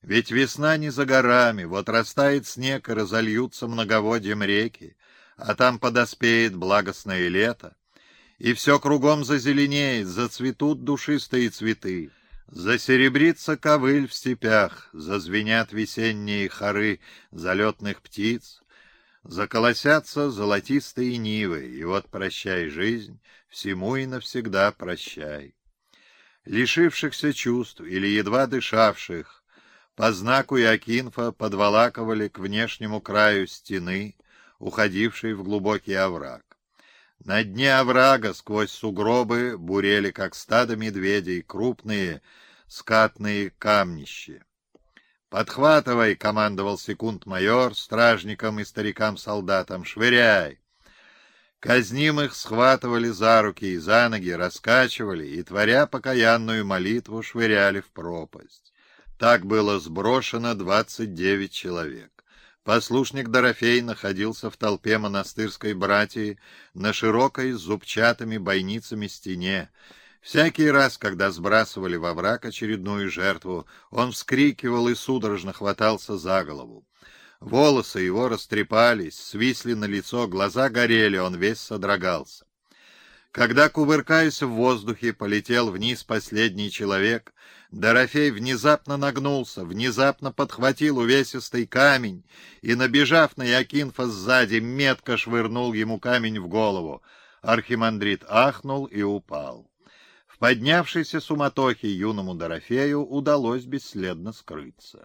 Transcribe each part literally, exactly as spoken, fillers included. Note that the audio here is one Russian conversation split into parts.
Ведь весна не за горами, вот растает снег и разольются многоводьем реки, а там подоспеет благостное лето, и все кругом зазеленеет, зацветут душистые цветы, засеребрится ковыль в степях, зазвенят весенние хоры залетных птиц, заколосятся золотистые нивы, и вот прощай, жизнь, всему и навсегда прощай. Лишившихся чувств или едва дышавших, по знаку Иокинфа подволакивали к внешнему краю стены, уходившей в глубокий овраг. На дне оврага сквозь сугробы бурели, как стадо медведей, крупные скатные камнищи. «Подхватывай!» — командовал секунд-майор стражникам и старикам-солдатам. «Швыряй!» Казнимых схватывали за руки и за ноги, раскачивали и, творя покаянную молитву, швыряли в пропасть. Так было сброшено двадцать девять человек. Послушник Дорофей находился в толпе монастырской братьи на широкой с зубчатыми бойницами стене. Всякий раз, когда сбрасывали во враг очередную жертву, он вскрикивал и судорожно хватался за голову. Волосы его растрепались, свисли на лицо, глаза горели, он весь содрогался. Когда, кувыркаясь в воздухе, полетел вниз последний человек, Дорофей внезапно нагнулся, внезапно подхватил увесистый камень и, набежав на Иокинфа сзади, метко швырнул ему камень в голову. Архимандрит ахнул и упал. В поднявшейся суматохе юному Дорофею удалось бесследно скрыться.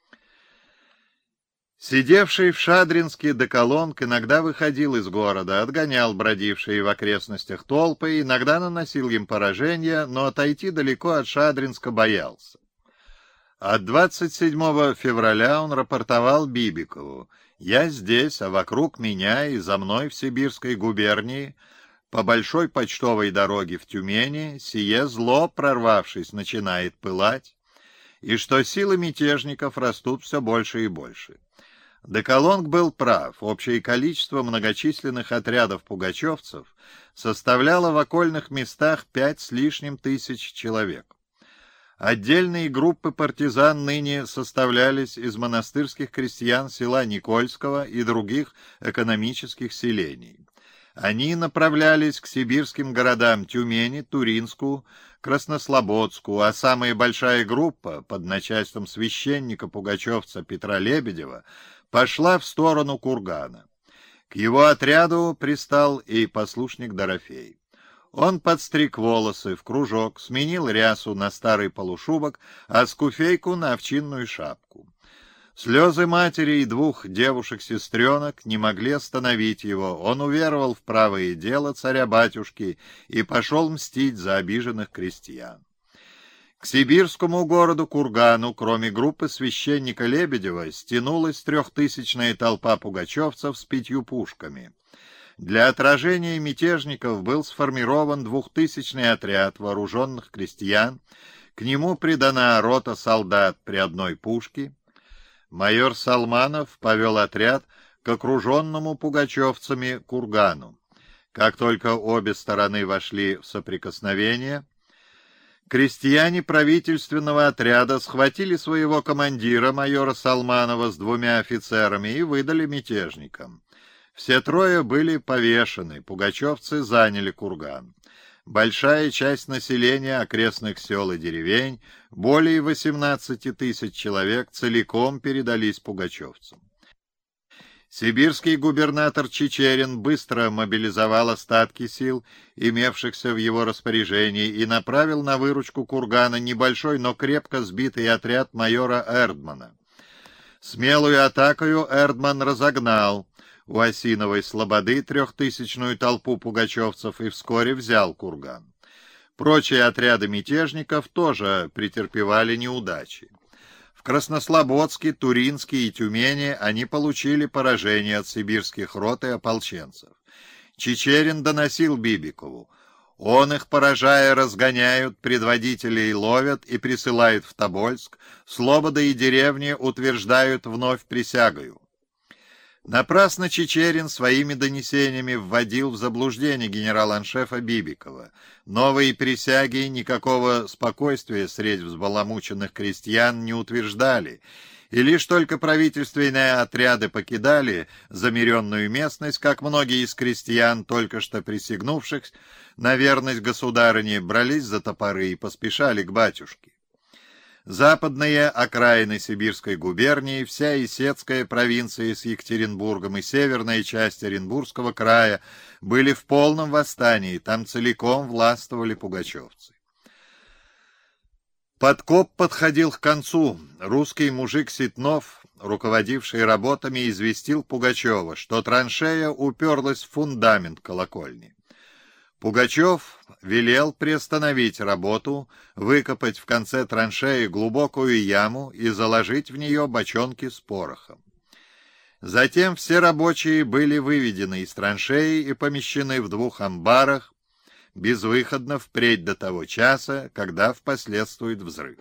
Сидевший в Шадринске Деколонг иногда выходил из города, отгонял бродившие в окрестностях толпы, иногда наносил им поражения, но отойти далеко от Шадринска боялся. От двадцать седьмого февраля он рапортовал Бибикову: «Я здесь, а вокруг меня и за мной в Сибирской губернии, по большой почтовой дороге в Тюмени, сие зло, прорвавшись, начинает пылать, и что силы мятежников растут все больше и больше». Деколонг был прав. Общее количество многочисленных отрядов пугачевцев составляло в окольных местах пять с лишним тысяч человек. Отдельные группы партизан ныне составлялись из монастырских крестьян села Никольского и других экономических селений. Они направлялись к сибирским городам Тюмени, Туринску, Краснослободску, а самая большая группа под начальством священника-пугачевца Петра Лебедева пошла в сторону Кургана. К его отряду пристал и послушник Дорофей. Он подстриг волосы в кружок, сменил рясу на старый полушубок, а скуфейку на овчинную шапку. Слезы матери и двух девушек-сестренок не могли остановить его. Он уверовал в правое дело царя-батюшки и пошел мстить за обиженных крестьян. К сибирскому городу Кургану, кроме группы священника Лебедева, стянулась трехтысячная толпа пугачевцев с пятью пушками. Для отражения мятежников был сформирован двухтысячный отряд вооруженных крестьян, к нему придана рота солдат при одной пушке. Майор Салманов повел отряд к окруженному пугачевцами Кургану. Как только обе стороны вошли в соприкосновение, крестьяне правительственного отряда схватили своего командира, майора Салманова, с двумя офицерами и выдали мятежникам. Все трое были повешены, пугачевцы заняли Курган. Большая часть населения окрестных сел и деревень, более восемнадцати тысяч человек, целиком передались пугачевцам. Сибирский губернатор Чичерин быстро мобилизовал остатки сил, имевшихся в его распоряжении, и направил на выручку Кургана небольшой, но крепко сбитый отряд майора Эрдмана. Смелую атакою Эрдман разогнал у Осиновой Слободы трехтысячную толпу пугачевцев и вскоре взял Курган. Прочие отряды мятежников тоже претерпевали неудачи. В Краснослободске, Туринске и Тюмени они получили поражение от сибирских рот и ополченцев. Чичерин доносил Бибикову: он их, поражая, разгоняют, предводителей ловят и присылают в Тобольск, слободы и деревни утверждают вновь присягою. Напрасно Чичерин своими донесениями вводил в заблуждение генерал-аншефа Бибикова. Новые присяги никакого спокойствия среди взбаламученных крестьян не утверждали, и лишь только правительственные отряды покидали замеренную местность, как многие из крестьян, только что присягнувших на верность государыне, брались за топоры и поспешали к батюшке. Западные окраины Сибирской губернии, вся Исетская провинция с Екатеринбургом и северная часть Оренбургского края были в полном восстании, там целиком властвовали пугачевцы. Подкоп подходил к концу. Русский мужик Ситнов, руководивший работами, известил Пугачева, что траншея уперлась в фундамент колокольни. Пугачев велел приостановить работу, выкопать в конце траншеи глубокую яму и заложить в нее бочонки с порохом. Затем все рабочие были выведены из траншеи и помещены в двух амбарах, безвыходно впредь до того часа, когда впоследствует взрыв.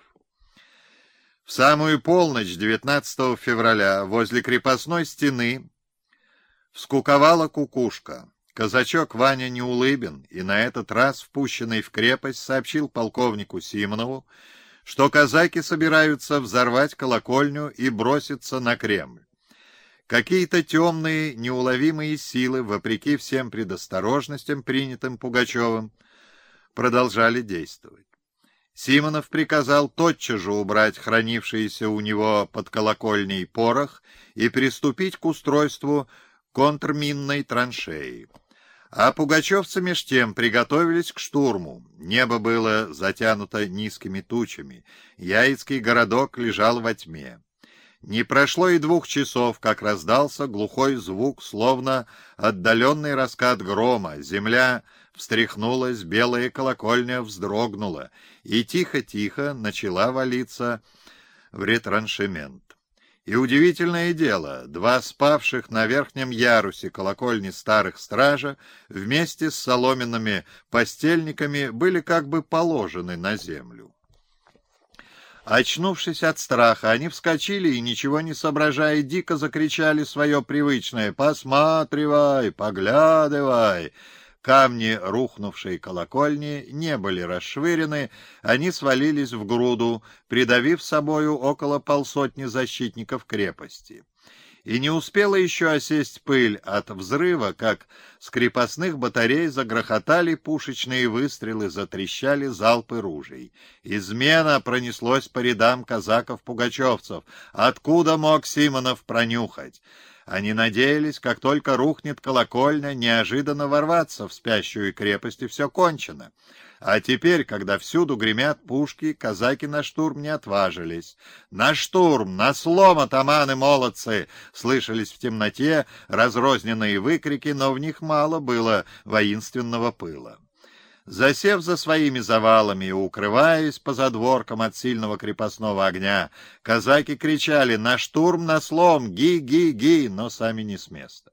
В самую полночь девятнадцатого февраля возле крепостной стены вскуковала кукушка. Казачок Ваня Неулыбин, и на этот раз впущенный в крепость, сообщил полковнику Симонову, что казаки собираются взорвать колокольню и броситься на Кремль. Какие-то темные, неуловимые силы, вопреки всем предосторожностям, принятым Пугачевым, продолжали действовать. Симонов приказал тотчас же убрать хранившийся у него под колокольней порох и приступить к устройству контрминной траншеи. А пугачевцы меж тем приготовились к штурму. Небо было затянуто низкими тучами. Яицкий городок лежал во тьме. Не прошло и двух часов, как раздался глухой звук, словно отдаленный раскат грома. Земля встряхнулась, белая колокольня вздрогнула, и тихо-тихо начала валиться в ретраншемент. И удивительное дело, два спавших на верхнем ярусе колокольни старых стража вместе с соломенными постельниками были как бы положены на землю. Очнувшись от страха, они вскочили и, ничего не соображая, дико закричали свое привычное «Посматривай, поглядывай!». Камни рухнувшей колокольни не были расшвырены, они свалились в груду, придавив собою около полсотни защитников крепости. И не успела еще осесть пыль от взрыва, как с крепостных батарей загрохотали пушечные выстрелы, затрещали залпы ружей. Измена пронеслось по рядам казаков-пугачевцев. Откуда мог Симонов пронюхать? Они надеялись, как только рухнет колокольня, неожиданно ворваться в спящую крепость, и все кончено. А теперь, когда всюду гремят пушки, казаки на штурм не отважились. «На штурм! На слом, атаманы-молодцы!» Слышались в темноте разрозненные выкрики, но в них мало было воинственного пыла. Засев за своими завалами и укрываясь по задворкам от сильного крепостного огня, казаки кричали «На штурм, на слом! Ги-ги-ги!», но сами не с места.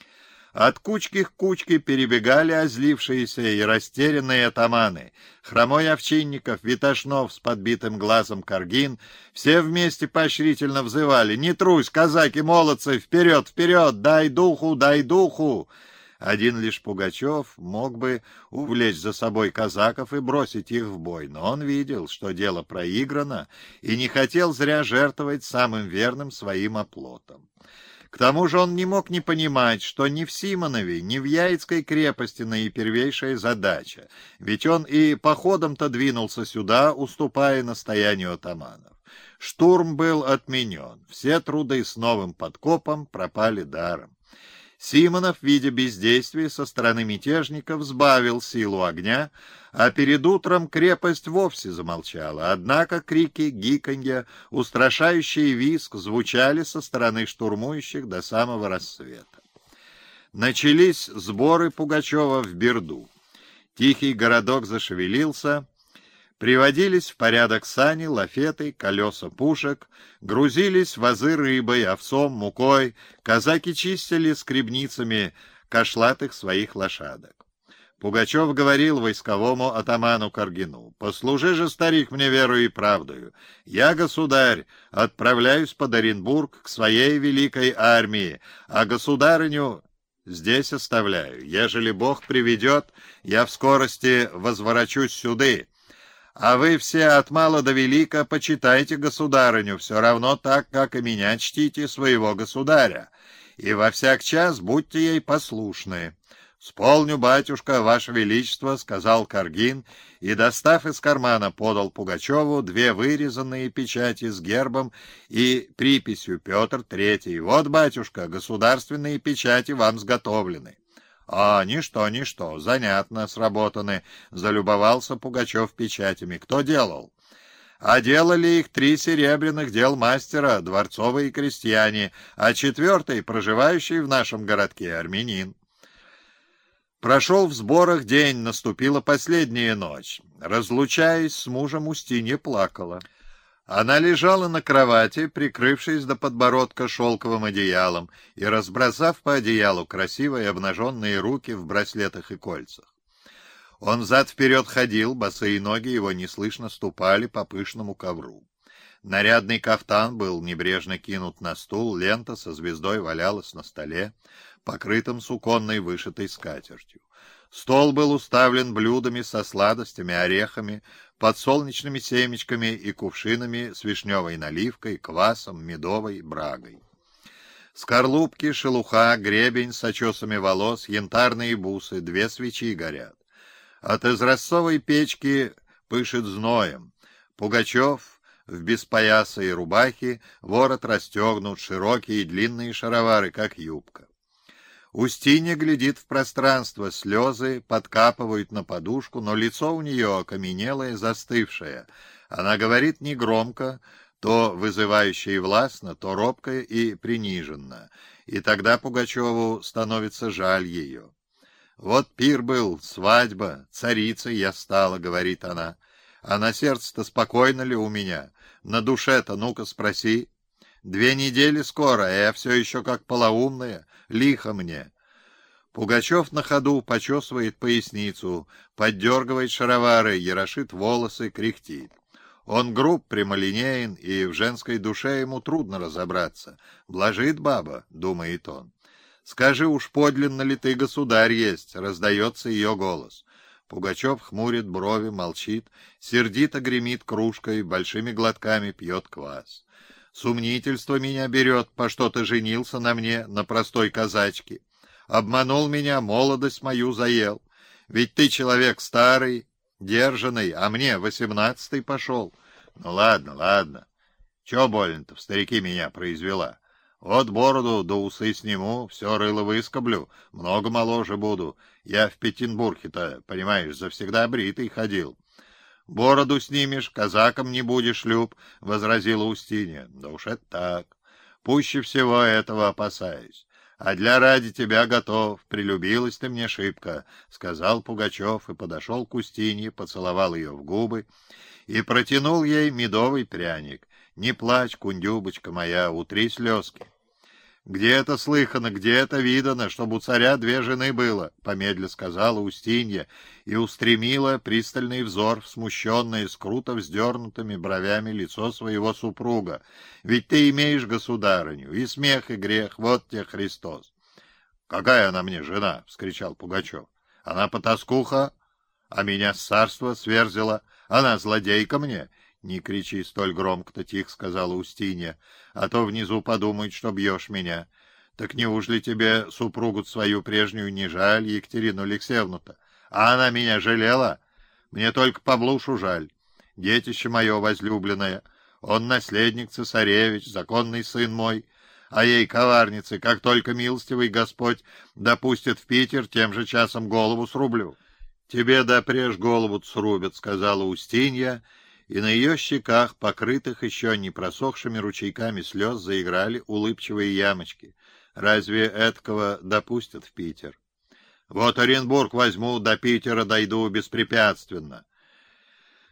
От кучки к кучке перебегали озлившиеся и растерянные атаманы. Хромой Овчинников, Витошнов с подбитым глазом Каргин все вместе поощрительно взывали «Не трусь, казаки-молодцы! Вперед, вперед! Дай духу, дай духу!» Один лишь Пугачев мог бы увлечь за собой казаков и бросить их в бой, но он видел, что дело проиграно, и не хотел зря жертвовать самым верным своим оплотом. К тому же он не мог не понимать, что ни в Симонове, ни в Яицкой крепости наипервейшая задача, ведь он и походом-то двинулся сюда, уступая настоянию атаманов. Штурм был отменен, все труды с новым подкопом пропали даром. Симонов, видя бездействие со стороны мятежников, сбавил силу огня, а перед утром крепость вовсе замолчала. Однако крики, гиканье, устрашающий визг звучали со стороны штурмующих до самого рассвета. Начались сборы Пугачева в Берду. Тихий городок зашевелился. Приводились в порядок сани, лафеты, колеса пушек, грузились вазы рыбой, овсом, мукой, казаки чистили скребницами кошлатых своих лошадок. Пугачев говорил войсковому атаману Каргину: «Послужи же, старик, мне верою и правдою. Я, государь, отправляюсь под Оренбург к своей великой армии, а государыню здесь оставляю. Ежели Бог приведет, я в скорости возвращусь сюды. А вы все от мала до велика почитайте государыню, все равно так, как и меня чтите, своего государя, и во всяк час будьте ей послушны». «Сполню, батюшка, ваше величество», — сказал Каргин, и, достав из кармана, подал Пугачеву две вырезанные печати с гербом и приписью «Петр Третий». «Вот, батюшка, государственные печати вам сготовлены». «А, ничто, ничто, занятно сработаны», — залюбовался Пугачев печатями. «Кто делал?» «А делали их три серебряных дел мастера, дворцовые крестьяне, а четвертый, проживающий в нашем городке, армянин». Прошел в сборах день, наступила последняя ночь. Разлучаясь с мужем, Устинья плакала. Она лежала на кровати, прикрывшись до подбородка шелковым одеялом и разбросав по одеялу красивые обнаженные руки в браслетах и кольцах. Он взад-вперед ходил, босые ноги его неслышно ступали по пышному ковру. Нарядный кафтан был небрежно кинут на стул, лента со звездой валялась на столе, покрытым суконной вышитой скатертью. Стол был уставлен блюдами со сладостями, орехами, подсолнечными семечками и кувшинами с вишневой наливкой, квасом, медовой брагой. Скорлупки, шелуха, гребень с очесами волос, янтарные бусы, две свечи горят. От изразцовой печки пышет зноем. Пугачев в беспояса и рубахе, ворот расстегнут, широкие и длинные шаровары, как юбка. Устинья глядит в пространство, слезы подкапывают на подушку, но лицо у нее окаменелое, застывшее. Она говорит негромко, то вызывающе и властно, то робко и приниженно, и тогда Пугачеву становится жаль ее. «Вот пир был, свадьба, царицей я стала», — говорит она. «А на сердце-то спокойно ли у меня? На душе-то, ну-ка спроси. Две недели скоро, а я все еще как полоумная, лихо мне». Пугачев на ходу почесывает поясницу, поддергивает шаровары, ерошит волосы, кряхтит. Он груб, прямолинеен, и в женской душе ему трудно разобраться. «Блажит баба», — думает он. «Скажи уж, подлинно ли ты государь есть?» — раздается ее голос. Пугачев хмурит брови, молчит, сердито гремит кружкой, большими глотками пьет квас. «Сумнительство меня берет, по что ты женился на мне, на простой казачке. Обманул меня, молодость мою заел. Ведь ты человек старый, держанный, а мне восемнадцатый пошел. Ну ладно, ладно. Че больно-то в старики меня произвела? Вот бороду до усы сниму, все рыло выскоблю, много моложе буду. Я в Петербурге-то, понимаешь, завсегда бритый ходил». «Бороду снимешь, казаком не будешь, Люб», — возразила Устинья. «Да уж это так. Пуще всего этого опасаюсь. А для ради тебя готов. Прилюбилась ты мне шибко», — сказал Пугачев и подошел к Устинье, поцеловал ее в губы и протянул ей медовый пряник. «Не плачь, кундюбочка моя, утри слезки». «Где это слыхано, где это видано, чтобы у царя две жены было?» — помедля сказала Устинья и устремила пристальный взор в смущенное, с круто вздернутыми бровями лицо своего супруга. «Ведь ты имеешь государыню, и смех, и грех, вот тебе Христос». «Какая она мне жена?» — вскричал Пугачев. «Она потаскуха, а меня с царства сверзила. Она злодейка мне». «Не кричи столь громко-то, тихо», — сказала Устинья, — «а то внизу подумают, что бьешь меня. Так неужели тебе супругу свою прежнюю не жаль, Екатерину Алексеевну-то? А она меня жалела? Мне только Павлушу жаль. Детище мое возлюбленное, он наследник цесаревич, законный сын мой, а ей, коварнице, как только милостивый Господь допустит в Питер, тем же часом голову срублю». «Тебе допреж голову срубят», — сказала Устинья, и на ее щеках, покрытых еще не просохшими ручейками слез, заиграли улыбчивые ямочки. Разве эткого допустят в Питер? «Вот Оренбург возьму, до Питера дойду беспрепятственно».